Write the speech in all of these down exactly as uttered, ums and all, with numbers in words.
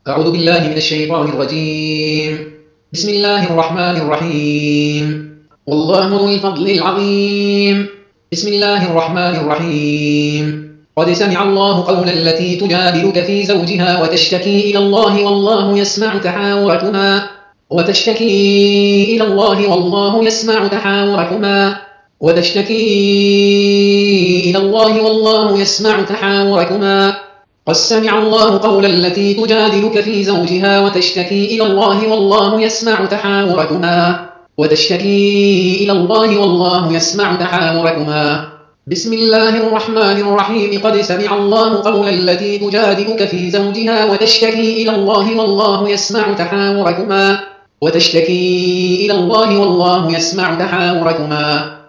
أعوذ بالله من الشيطان الرجيم. بسم الله الرحمن الرحيم. والله ذو الفضل العظيم. بسم الله الرحمن الرحيم. قد سمع الله قول التي تجادلك في زوجها وتشتكي إلى الله والله يسمع تحاوركما وتشتكي إلى الله والله يسمع تحاوركما وتشتكي إلى الله والله يسمع تحاوركما قد سمع الله قول التي تجادلك في زوجها وتشتكي إلى الله والله يسمع تحاوركما وتشتكي إلى الله والله يسمع تحاوركما بسم الله الرحمن الرحيم. قد سمع الله قول التي تجادلك في زوجها وتشتكي إلى الله والله يسمع تحاوركما وتشتكي إلى الله والله يسمع تحاوركما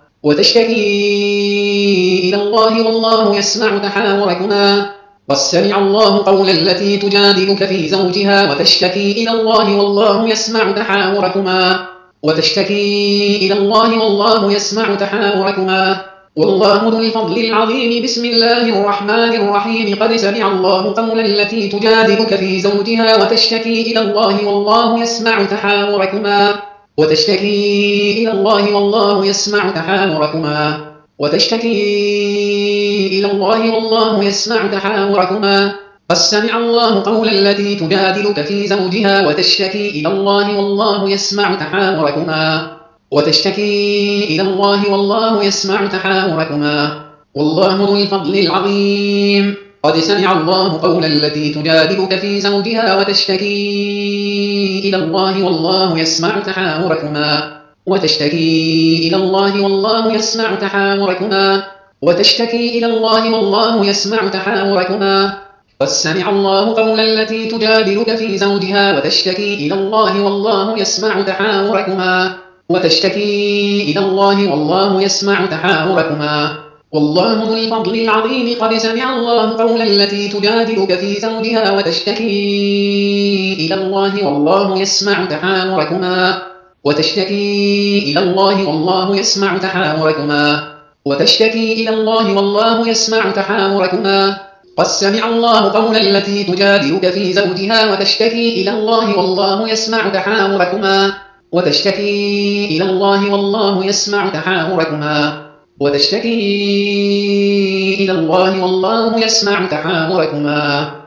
وتشتكي إلى الله والله يسمع تحاوركما قد سمع الله قول التي تجادلك في زوجها وتشتكي إلى الله والله يسمع تحاوركما وتشتكي إلى الله والله يسمع تحاوركما والله ذو الفضل العظيم. بسم الله الرحمن الرحيم. قد سمع الله قول التي تجادلك في زوجها وتشتكي إلى الله والله يسمع تحاوركما وتشتكي إلى الله والله يسمع تحاوركما وتشتكي إلى الله والله يسمع تحاوركما قد سمع الله قول التي تجادلك في زوجها وتشتكي إلى الله والله يسمع تحاوركما وتشتكي إلى الله والله يسمع تحاوركما والله ذو الفضل العظيم. قد سمع الله قول التي تجادلك في زوجها وتشتكي إلى الله والله يسمع تحاوركما وتشتكي إلى الله والله يسمع تحاوركما وتشتكي إلى الله والله يسمع تحاوركما قد سمع الله قول التي تجادلك في زوجها وتشتكي إلى الله والله يسمع تحاوركما وتشتكي إلى الله والله يسمع تحاوركما والله ذو الفضل العظيم. قد سمع الله قول التي تجادلك في زوجها وتشتكي إلى الله والله يسمع تحاوركما وتشتكي إلى الله والله يسمع تحاوركما وتشتكي إلى الله والله يسمع تحاوركما قد سمع الله قول التي تجادلك في زوجها وتشتكي إلى الله والله يسمع تحاوركما وتشتكي إلى الله والله يسمع تحاوركما وتشتكي إلى الله والله يسمع تحاوركما